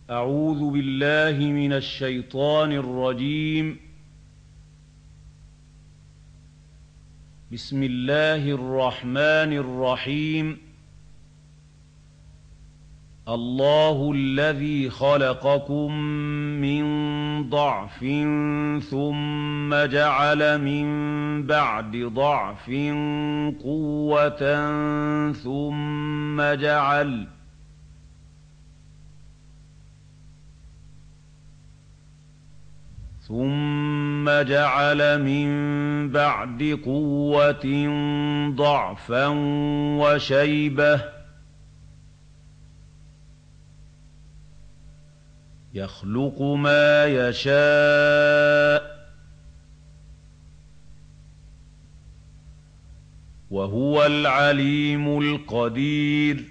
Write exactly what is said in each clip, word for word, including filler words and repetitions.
أعوذ بالله من الشيطان الرجيم. بسم الله الرحمن الرحيم. الله الذي خلقكم من ضعف ثم جعل من بعد ضعف قوة ثم جعل ثم جعل من بعد قوة ضعفا وشيبة يخلق ما يشاء وهو العليم القدير.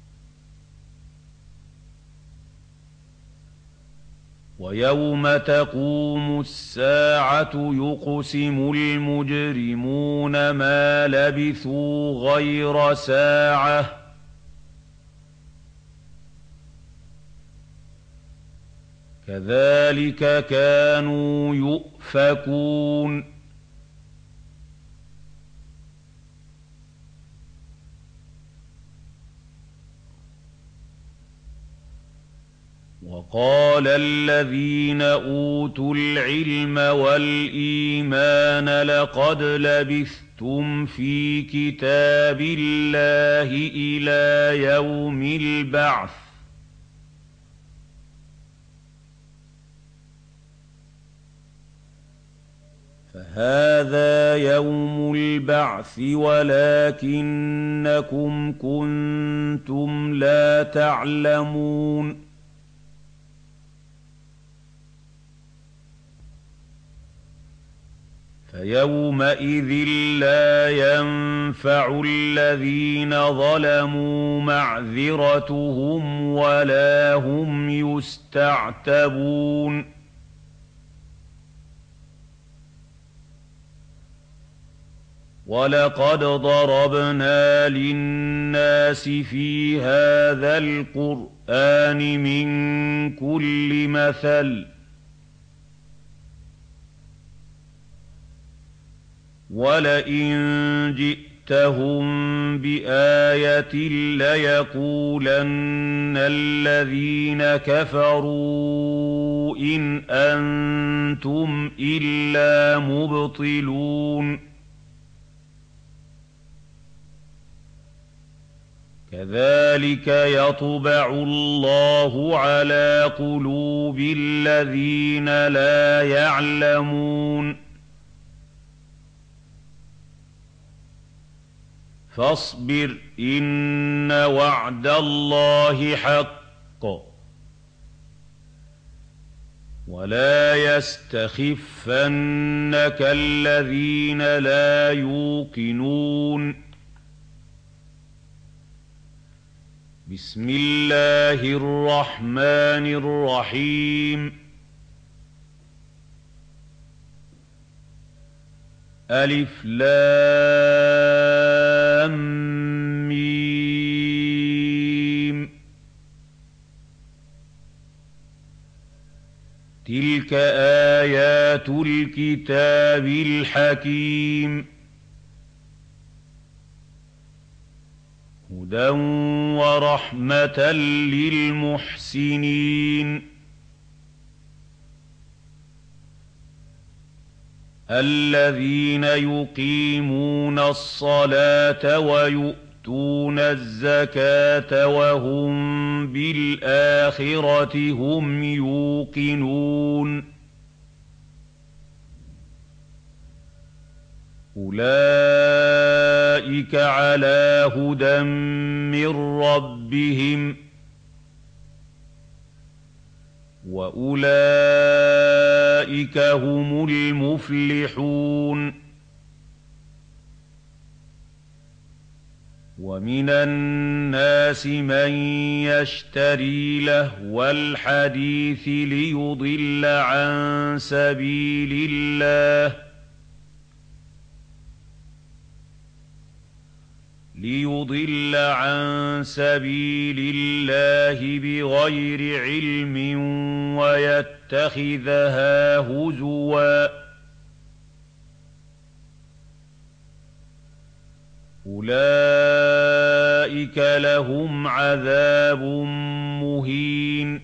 ويوم تقوم الساعة يقسم المجرمون ما لبثوا غير ساعة كذلك كانوا يؤفكون. وقال الذين أوتوا العلم والإيمان لقد لبثتم في كتاب الله إلى يوم البعث فهذا يوم البعث ولكنكم كنتم لا تعلمون. فيومئذ لا ينفع الذين ظلموا معذرتهم ولا هم يستعتبون. ولقد ضربنا للناس في هذا القرآن من كل مثل ولئن جئتهم بآية ليقولن الذين كفروا إن أنتم إلا مبطلون. كذلك يطبع الله على قلوب الذين لا يعلمون. فاصبر إن وعد الله حق ولا يستخفنك الذين لا يوقنون. بسم الله الرحمن الرحيم. ألف لام ميم تلك آيات الكتاب الحكيم هدى ورحمة للمحسنين الذين يقيمون الصلاة ويؤتون الزكاة وهم بالآخرة هم يوقنون. أولئك على هدى من ربهم وأولئك هم المفلحون. ومن الناس من يشتري لهو الحديث ليضل عن سبيل الله ليضل عن سبيل الله بغير علم ويتخذها هزوا أولئك لهم عذاب مهين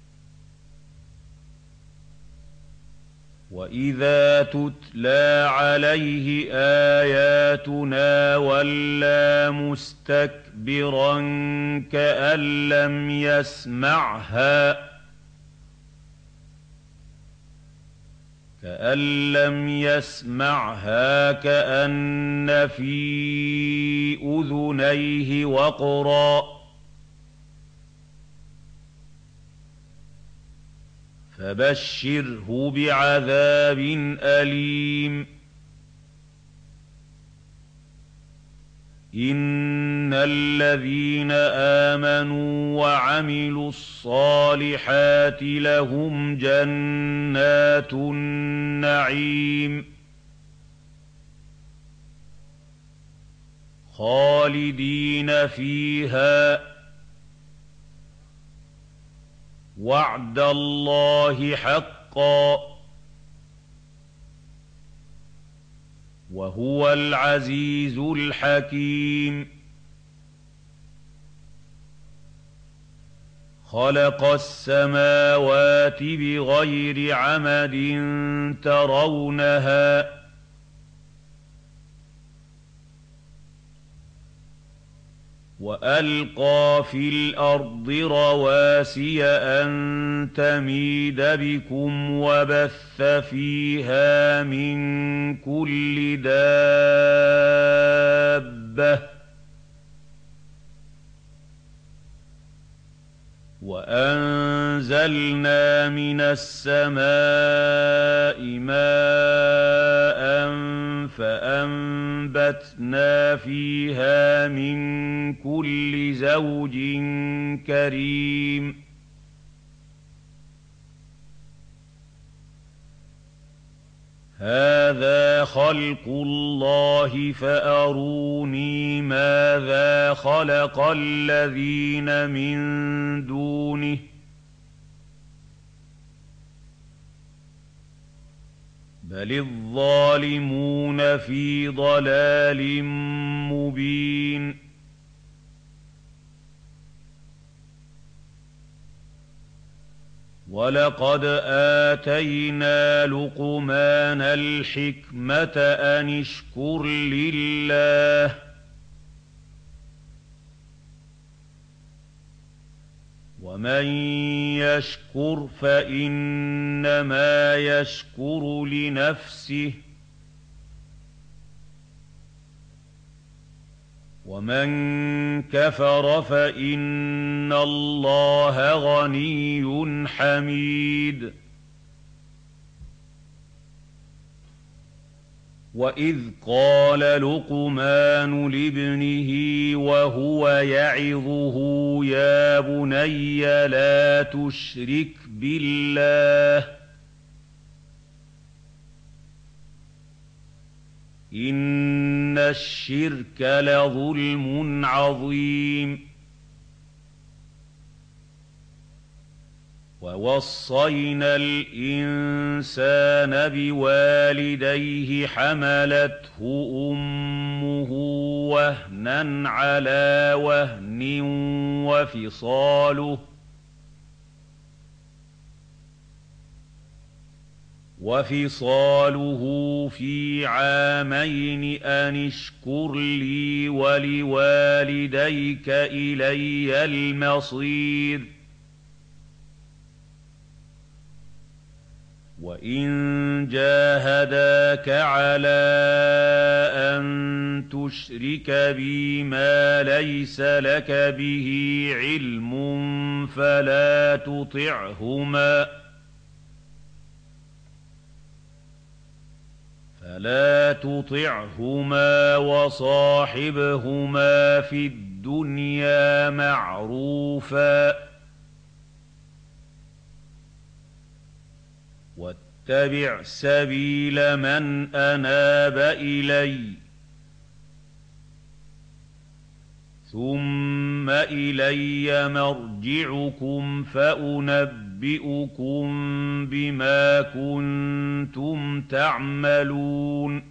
وإذا تتلى عليه آياتنا ولى مستكبرا كأن لم يسمعها كأن لم يسمعها كأن في أذنيه وقرا فبشره بعذاب أليم إن الذين آمنوا وعملوا الصالحات لهم جنات النعيم خالدين فيها وعد الله حقا وهو العزيز الحكيم خلق السماوات بغير عمد ترونها وألقى في الأرض رواسي أن تميد بكم وبث فيها من كل دابة وأنزلنا من السماء ماء فأنبتنا فيها من كل زوج كريم هذا خلق الله فأروني ماذا خلق الذين من دونه بل الظالمون في ضلال مبين ولقد آتينا لقمان الحكمة أن اشكر لله ومن يشكر فإنما يشكر لنفسه ومن كفر فإن الله غني حميد وإذ قال لقمان لابنه وهو يعظه يا بني لا تشرك بالله إن الشرك لظلم عظيم ووصينا الإنسان بوالديه حملته أمه وهنا على وهن وفصاله وفصاله في عامين أن اشكر لي ولوالديك إلي المصير وإن جاهداك على أن تشرك بي ما ليس لك به علم فلا تطعهما فلا تطعهما وصاحبهما في الدنيا معروفا واتبع سبيل من أناب إلي ثُمَّ إِلَيَّ مَرْجِعُكُمْ فَأُنَبِّئُكُم بِمَا كُنتُمْ تَعْمَلُونَ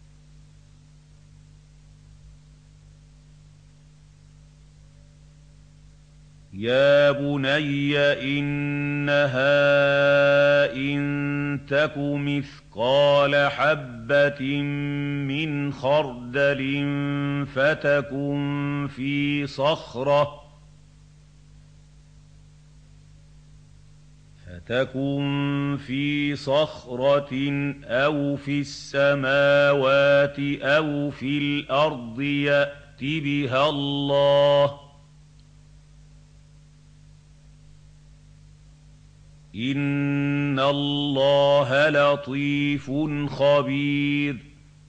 يَا بُنَيَّ إِنَّهَا إِن تَكُ مِثْقَالَ حَبَّةٍ مِّنْ خَرْدَلٍ فَتَكُن فِي صَخْرَةٍ فَتَكُن فِي صَخْرَةٍ أَوْ فِي السَّمَاوَاتِ أَوْ فِي الْأَرْضِ يَأْتِ بِهَا اللَّهُ ۚ إِنَّ اللَّهَ لَطِيفٌ خَبِيرٌ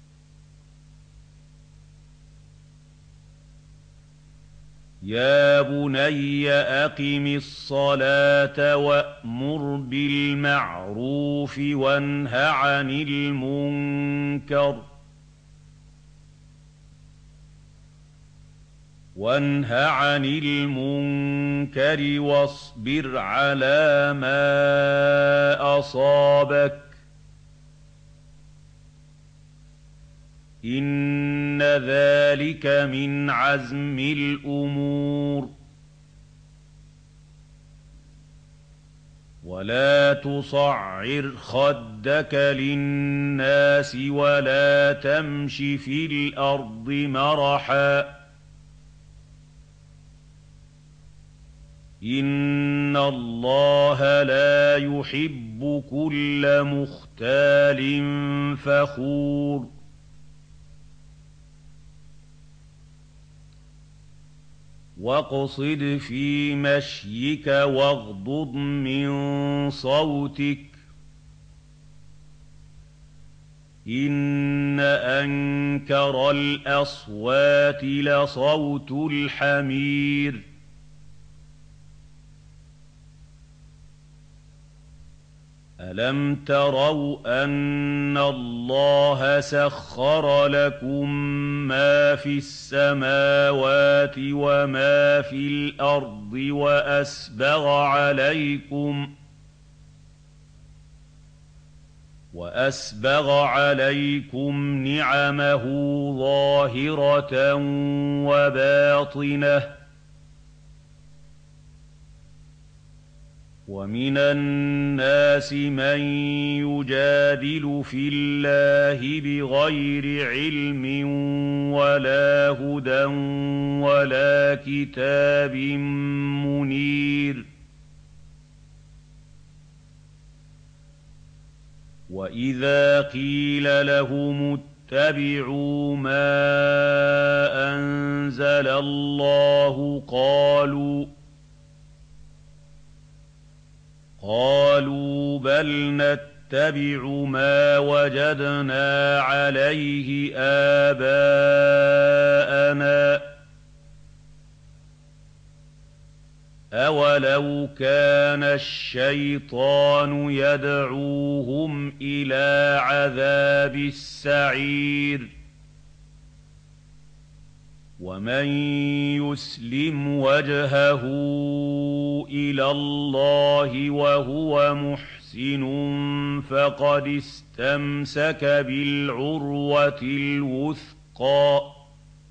يَا بُنَيَّ أَقِمِ الصَّلَاةَ وَأْمُرْ بِالْمَعْرُوفِ وَانْهَ عَنِ الْمُنكَرِ وَانْهَ عَنِ الْمُنكَرِ وَاصْبِرْ عَلَىٰ مَا أَصَابَكَ ۖ إِنَّ ذَٰلِكَ مِنْ عَزْمِ الْأُمُورِ وَلَا تُصَعِّرْ خَدَّكَ لِلنَّاسِ وَلَا تَمْشِ فِي الْأَرْضِ مَرَحًا ۖ إِنَّ اللَّهَ لَا يُحِبُّ كُلَّ مُخْتَالٍ فَخُورٍ وَاقْصِدْ فِي مَشْيِكَ وَاغْضُضْ مِن صَوْتِكَ ۚ إِنَّ أَنكَرَ الْأَصْوَاتِ لَصَوْتُ الْحَمِيرِ أَلَمْ تَرَوْا أَنَّ اللَّهَ سَخَّرَ لَكُم مَّا فِي السَّمَاوَاتِ وَمَا فِي الْأَرْضِ وَأَسْبَغَ عَلَيْكُمْ وَأَسْبَغَ عَلَيْكُمْ نِعَمَهُ ظَاهِرَةً وَبَاطِنَةً ۗ وَمِنَ النَّاسِ مَن يُجَادِلُ فِي اللَّهِ بِغَيْرِ عِلْمٍ وَلَا هُدًى وَلَا كِتَابٍ مُّنِيرٍ وَإِذَا قِيلَ لَهُمُ اتَّبِعُوا مَا أَنزَلَ اللَّهُ قَالُوا قَالُوا بَلْ نَتَّبِعُ مَا وَجَدْنَا عَلَيْهِ آبَاءَنَا ۚ أَوَلَوْ كَانَ الشَّيْطَانُ يَدْعُوهُمْ إِلَىٰ عَذَابِ السَّعِيرِ وَمَن يُسْلِمْ وَجْهَهُ إِلَى اللَّهِ وَهُوَ مُحْسِنٌ فَقَدِ اسْتَمْسَكَ بِالْعُرْوَةِ الْوُثْقَىٰ ۗ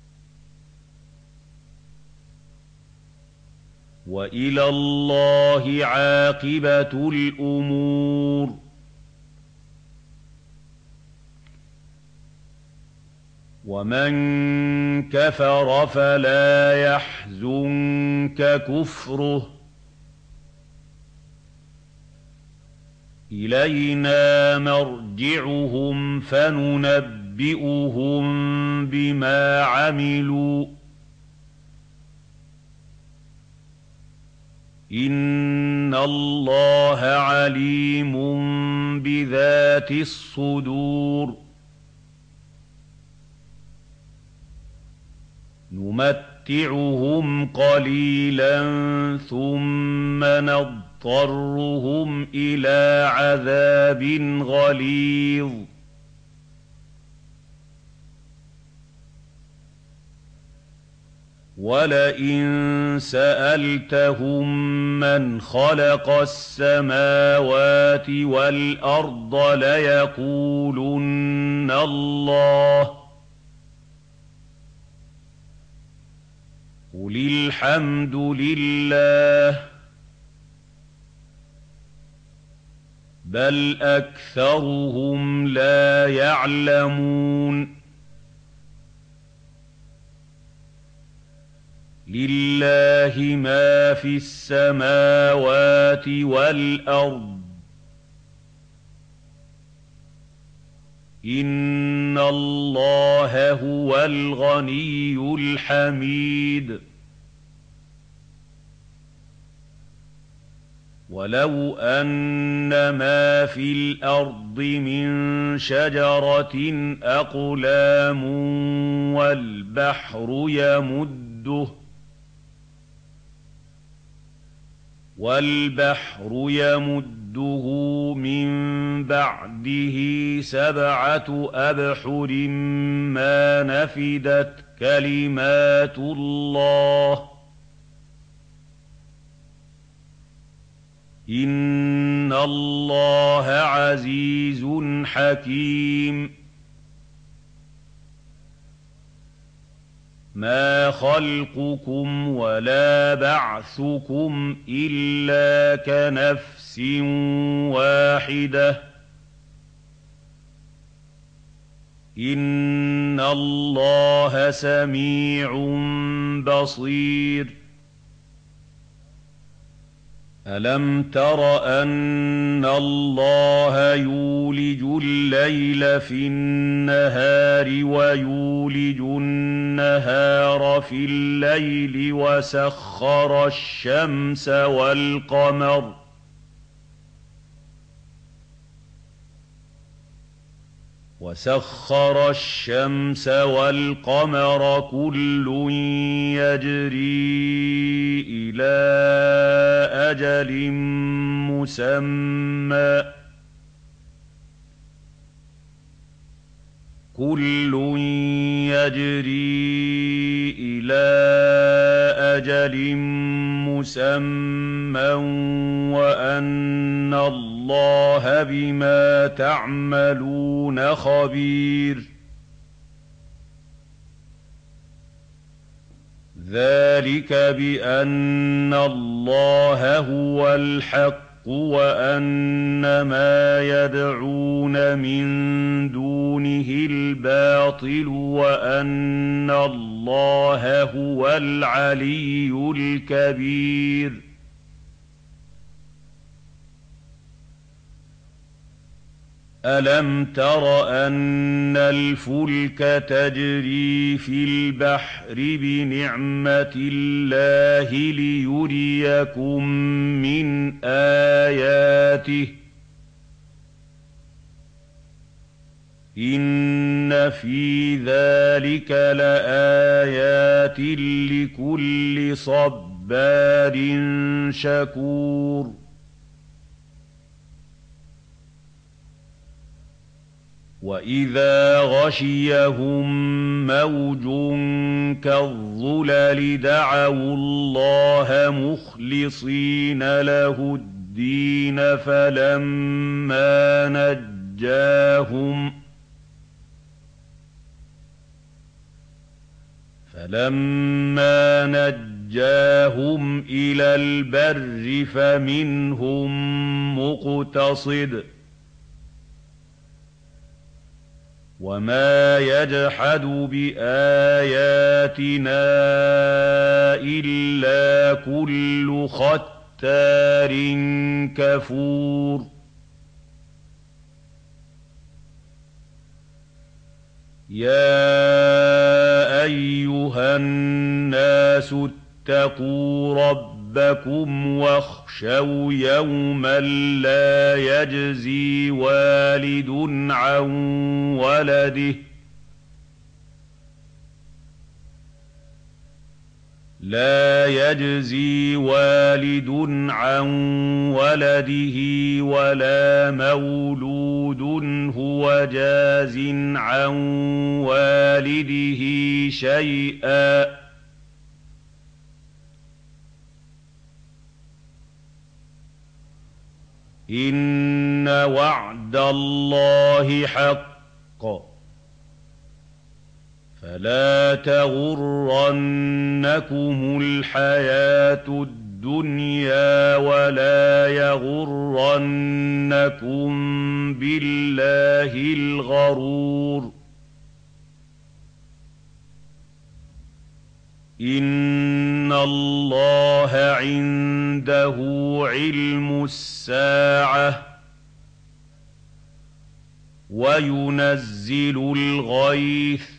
وَإِلَى اللَّهِ عَاقِبَةُ الْأُمُورِ وَمَن كَفَرَ فَلَا يَحْزُنكَ كُفْرُهُ ۚ إِلَيْنَا مَرْجِعُهُمْ فَنُنَبِّئُهُم بِمَا عَمِلُوا ۚ إِنَّ اللَّهَ عَلِيمٌ بِذَاتِ الصُّدُورِ نُمَتِّعُهُمْ قَلِيلًا ثُمَّ نَضْطَرُّهُمْ إِلَىٰ عَذَابٍ غَلِيظٍ وَلَئِن سَأَلْتَهُم مَّنْ خَلَقَ السَّمَاوَاتِ وَالْأَرْضَ لَيَقُولُنَّ اللَّهُ ۚ قُلِ الْحَمْدُ لِلَّهِ بَلْ أَكْثَرُهُمْ لَا يَعْلَمُونَ لِلَّهِ مَا فِي السَّمَاوَاتِ وَالْأَرْضِ ۚ إِنَّ اللَّهَ هُوَ الْغَنِيُّ الْحَمِيدُ وَلَوْ أَنَّ مَا فِي الْأَرْضِ مِن شَجَرَةٍ أَقْلَامٌ وَالْبَحْرُ يَمُدُّهُ وَالْبَحْرُ يَمُدُّهُ مِن بَعْدِهِ سَبْعَةُ أَبْحُرٍ مَّا نَفِدَتْ كَلِمَاتُ اللَّهِ ۗ إِنَّ اللَّهَ عَزِيزٌ حَكِيمٌ مَا خَلْقُكُمْ وَلَا بَعْثُكُمْ إِلَّا كَنَفْسٍ وَاحِدَةٍ ۗ إِنَّ اللَّهَ سَمِيعٌ بَصِيرٌ أَلَمْ تَرَ أَنَّ اللَّهَ يُولِجُ اللَّيْلَ فِي النَّهَارِ وَيُولِجُ النَّهَارَ فِي اللَّيْلِ وَسَخَّرَ الشَّمْسَ وَالْقَمَرَ وَسَخَّرَ الشَّمْسَ وَالْقَمَرَ كُلٌّ يَجْرِي إِلَىٰ أَجَلٍ مُّسَمًّى ۚ كُلٌّ يَجْرِي إِلَىٰ أَجَلٍ مُّسَمًّى وَأَنَّ اللَّهَ بِمَا تَعْمَلُونَ خَبِيرٌ ذَٰلِكَ بِأَنَّ اللَّهَ هُوَ الْحَقُّ وَأَنَّ مَا يَدْعُونَ مِن دُونِهِ الْبَاطِلُ وَأَنَّ اللَّهَ هُوَ الْعَلِيُّ الْكَبِيرُ أَلَمْ تَرَ أَنَّ الْفُلْكَ تَجْرِي فِي الْبَحْرِ بِنِعْمَتِ اللَّهِ لِيُرِيَكُم مِّنْ آيَاتِهِ ۚ إِنَّ فِي ذَٰلِكَ لَآيَاتٍ لِّكُلِّ صَبَّارٍ شَكُورٍ وَإِذَا غَشِيَهُم مَّوْجٌ كَالظُّلَلِ دَعَوُا اللَّهَ مُخْلِصِينَ لَهُ الدِّينَ فَلَمَّا نَجَّاهُمْ فَلَمَّا نَجَّاهُمْ إِلَى الْبَرِّ فَمِنْهُم مُّقْتَصِدٌ ۚ وَمَا يَجْحَدُ بِآيَاتِنَا إِلَّا كُلُّ خَتَّارٍ كَفُورٍ يَا أَيُّهَا النَّاسُ اتَّقُوا رَبَّكُمْ وَاخْشَوْا يَوْمًا لَّا يَجْزِي وَالِدٌ عَن وَلَدِهِ لا يجزي والد عن ولده ولا مولود هو جاز عن والده شيئا إِنَّ وَعْدَ اللَّهِ حَقٌّ فَلَا تَغُرَّنَّكُمُ الْحَيَاةُ الدُّنْيَا وَلَا يَغُرَّنَّكُم بِاللَّهِ الْغَرُورُ إِنَّ اللَّهَ عِندَهُ عِلْمُ السَّاعَةِ وَيُنَزِّلُ الْغَيْثَ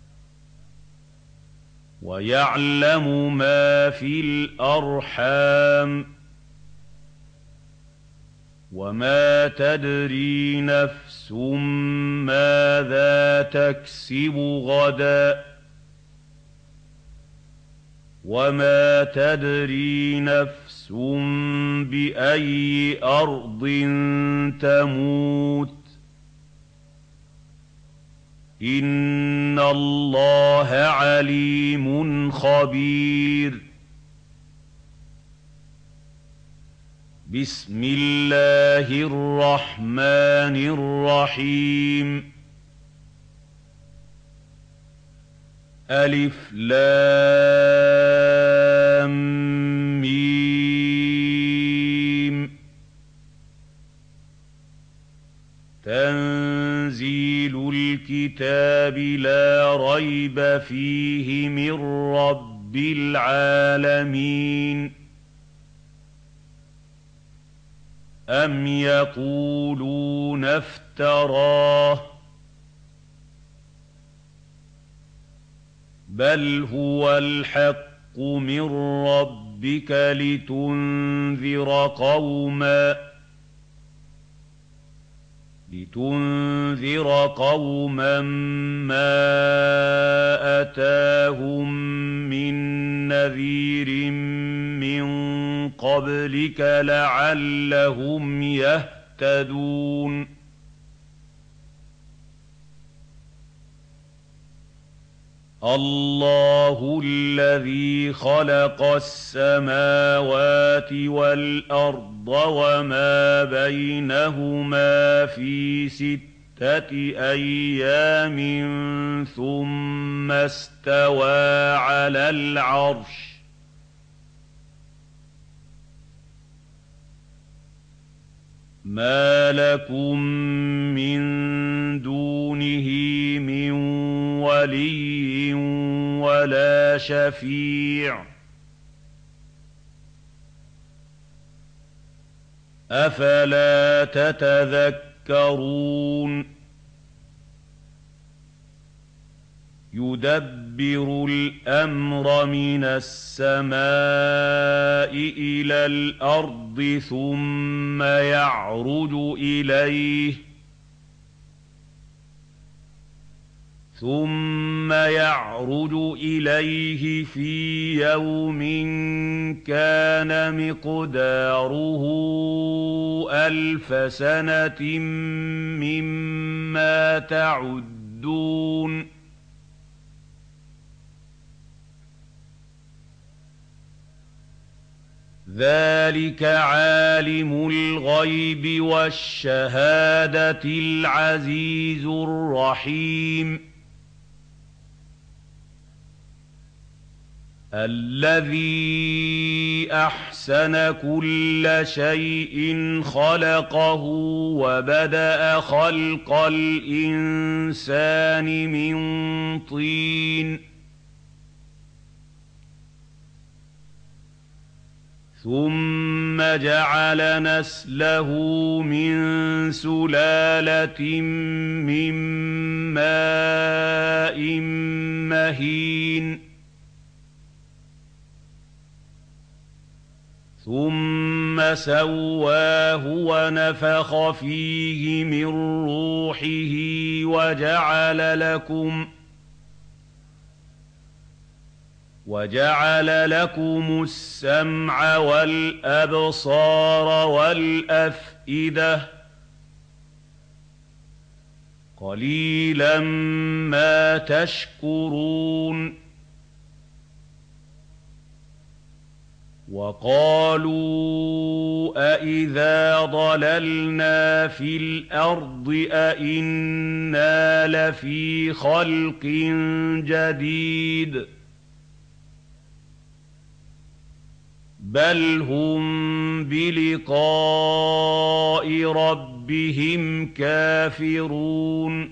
وَيَعْلَمُ مَا فِي الْأَرْحَامِ وَمَا تَدْرِي نَفْسٌ مَّاذَا تَكْسِبُ غَدًا وَمَا تَدْرِي نَفْسٌ بِأَيِّ أَرْضٍ تَمُوتُ إِنَّ اللَّهَ عَلِيمٌ خَبِيرٌ بسم الله الرحمن الرحيم ألف لام ميم تنزيل الكتاب لا ريب فيه من رب العالمين أم يقولون افتراه بل هو الحق من ربك لتنذر قوما لتنذر قوما ما أتاهم من نذير من قبلك لعلهم يهتدون الله الذي خلق السماوات والأرض وما بينهما في ستة أيام ثم استوى على العرش ما لكم من دونه من ولي ولا شفيع أفلا تتذكرون يدبر الأمر من السماء إلى الأرض ثم يعرج إليه ثم يعرج إليه في يوم كان مقداره ألف سنة مما تعدون ذلك عالم الغيب والشهادة العزيز الرحيم الذي أحسن كل شيء خلقه وبدأ خلق الإنسان من طين ثم جعل نسله من سلالة من ماء مهين ثم سواه ونفخ فيه من روحه وجعل لكم وجعل لكم السمع والأبصار والأفئدة قليلا ما تشكرون وَقَالُوا أَإِذَا ضَلَلْنَا فِي الْأَرْضِ أَإِنَّا لَفِي خَلْقٍ جَدِيدٍ بَلْ هُم بِلِقَاءِ رَبِّهِمْ كَافِرُونَ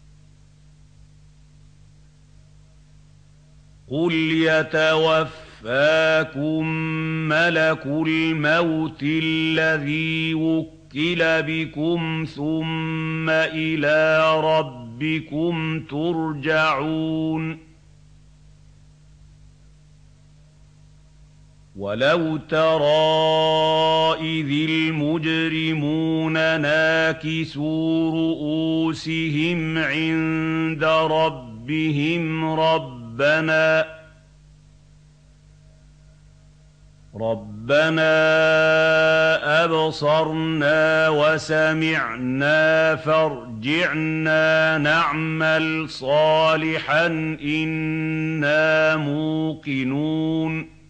قُلْ يَتَوَفَّاكُم مَّلَكُ الْمَوْتِ الَّذِي وُكِّلَ بِكُمْ ثُمَّ إِلَىٰ رَبِّكُمْ تُرْجَعُونَ وَلَوْ تَرَىٰ إِذِ الْمُجْرِمُونَ نَاكِسُو رُءُوسِهِمْ عِندَ رَبِّهِمْ رَبَّنَا رَبَّنَا أَبْصَرْنَا وَسَمِعْنَا فَارْجِعْنَا نَعْمَلْ صَالِحًا إِنَّا مُوقِنُونَ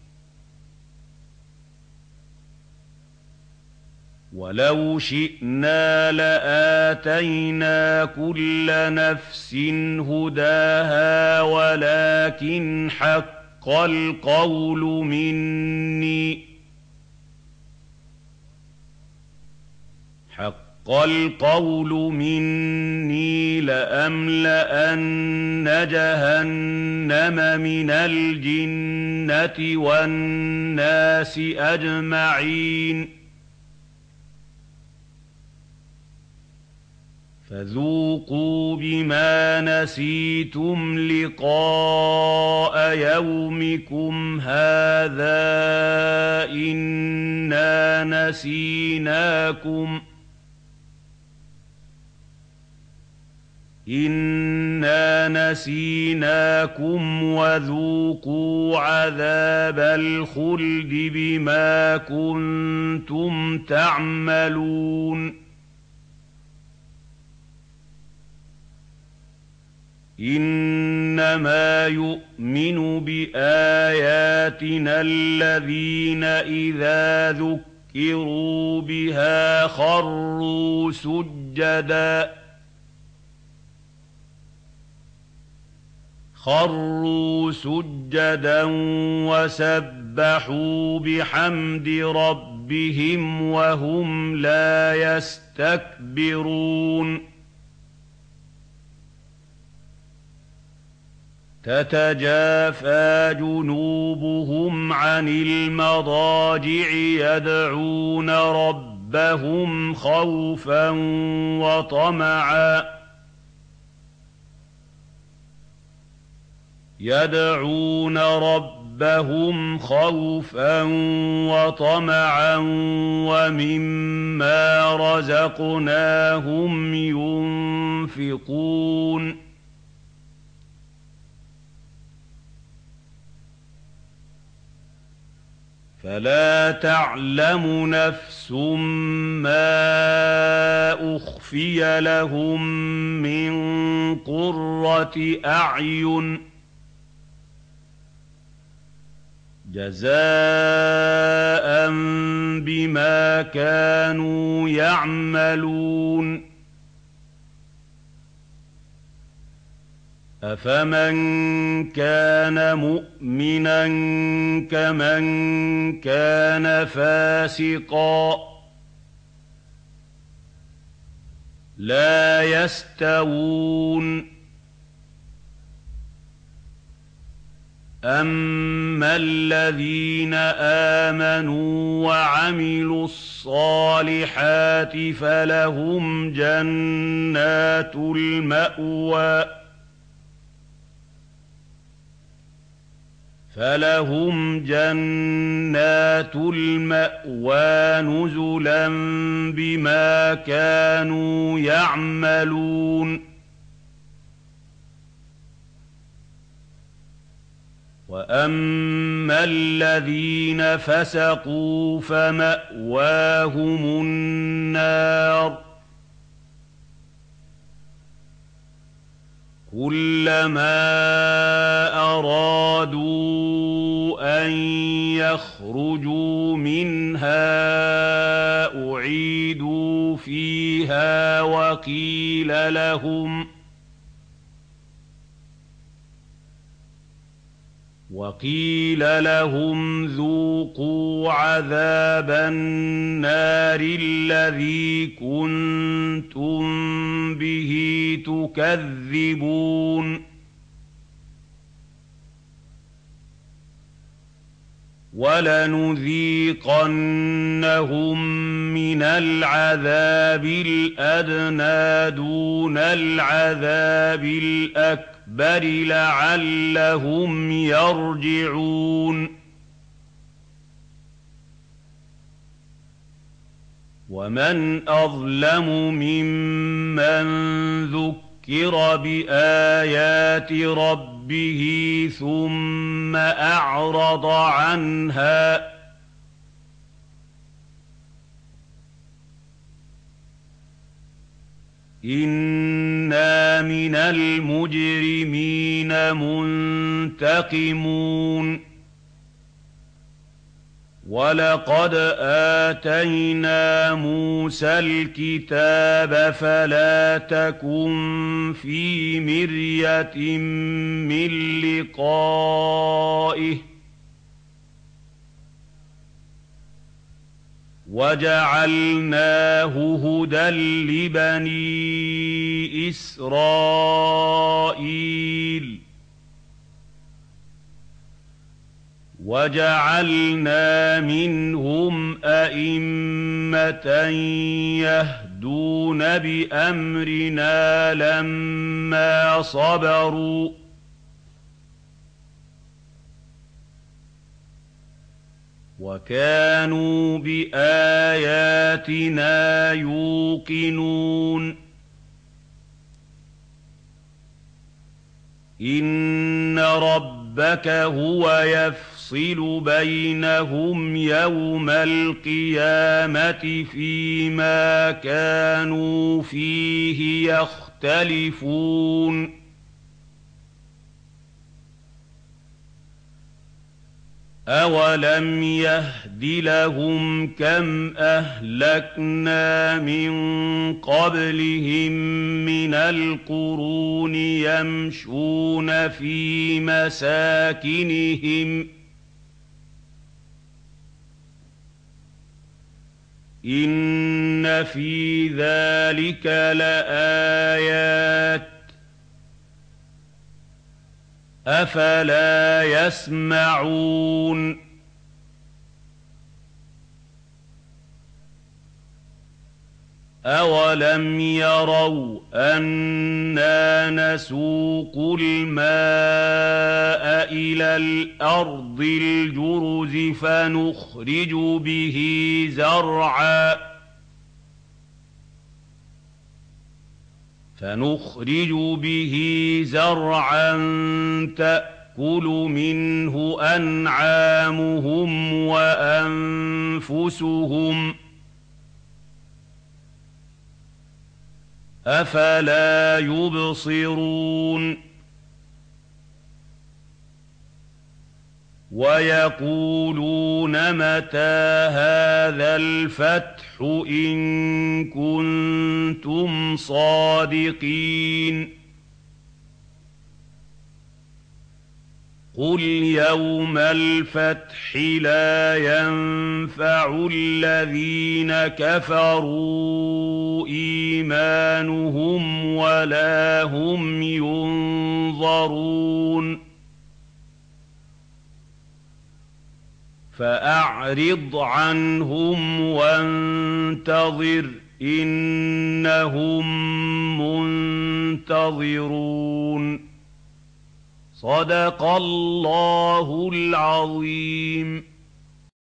وَلَوْ شِئْنَا لَآتَيْنَا كُلَّ نَفْسٍ هُدَاهَا وَلَٰكِنْ حَقَّ الْقَوْلُ مِنِّي حَقَّ الْقَوْلُ مِنِّي لَأَمْلَأَنَّ جَهَنَّمَ مِنَ الْجِنَّةِ وَالنَّاسِ أَجْمَعِينَ فَذُوقُوا بِمَا نَسِيتُمْ لِقَاءَ يَوْمِكُمْ هَٰذَا إِنَّا نَسِينَاكُمْ إِنَّا نَسِينَاكُمْ وَذُوقُوا عَذَابَ الْخُلْدِ بِمَا كُنتُمْ تَعْمَلُونَ إِنَّمَا يُؤْمِنُ بِآيَاتِنَا الَّذِينَ إِذَا ذُكِّرُوا بِهَا خَرُّوا سُجَّدًا خَرُّوا سُجَّدًا وَسَبَّحُوا بِحَمْدِ رَبِّهِمْ وَهُمْ لَا يَسْتَكْبِرُونَ تَتَجَافَىٰ جُنُوبُهُمْ عَنِ الْمَضَاجِعِ يَدْعُونَ رَبَّهُمْ خَوْفًا وَطَمَعًا يَدْعُونَ رَبَّهُمْ خَوْفًا وَطَمَعًا وَمِمَّا رَزَقْنَاهُمْ يُنفِقُونَ فَلَا تَعْلَمُ نَفْسٌ مَّا أُخْفِيَ لَهُم مِّن قُرَّةِ أَعْيُنٍ جَزَاءً بِمَا كَانُوا يَعْمَلُونَ أَفَمَن كَانَ مُؤْمِنًا كَمَن كَانَ فَاسِقًا ۚ لَّا يَسْتَوُونَ أَمَّا الَّذِينَ آمَنُوا وَعَمِلُوا الصَّالِحَاتِ فَلَهُمْ جَنَّاتُ الْمَأْوَىٰ فَلَهُمْ جَنَّاتُ الْمَأْوَىٰ نُزُلًا بِمَا كَانُوا يَعْمَلُونَ وَأَمَّا الَّذِينَ فَسَقُوا فَمَأْوَاهُمُ النَّارُ كُلَّمَا أَرَادُوا أَن يخرجوا منها أعيدوا فيها وقيل لهم وقيل لهم ذوقوا عذاب النار الذي كنتم به تكذبون ولنذيقنهم من العذاب الأدنى دون العذاب الأكبر بل لعلهم يرجعون ومن أظلم ممن ذكر بآيات ربه ثم أعرض عنها إنا من المجرمين منتقمون ولقد آتينا موسى الكتاب فلا تكن في مرية من لقائه وجعلناه هدى لبني إسرائيل وجعلنا منهم أئمة يهدون بأمرنا لما صبروا وكانوا بآياتنا يوقنون إن ربك هو يفصل بينهم يوم القيامة فيما كانوا فيه يختلفون أَوَلَمْ يَهْدِ لَهُمْ كَمْ أَهْلَكْنَا مِن قَبْلِهِم مِّنَ الْقُرُونِ يَمْشُونَ فِي مَسَاكِنِهِمْ ۗ إِنَّ فِي ذَلِكَ لَآيَاتٍ ۖ أفلا يسمعون أولم يروا أنا نسوق الماء إلى الأرض الجرز فنخرج به زرعا فنخرج به زرعا تأكل منه أنعامهم وأنفسهم أفلا يبصرون ويقولون متى هذا الفتح إن كنتم صادقين قل يوم الفتح لا ينفع الذين كفروا إيمانهم ولا هم ينظرون فأعرض عنهم وانتظر إنهم منتظرون صدق الله العظيم.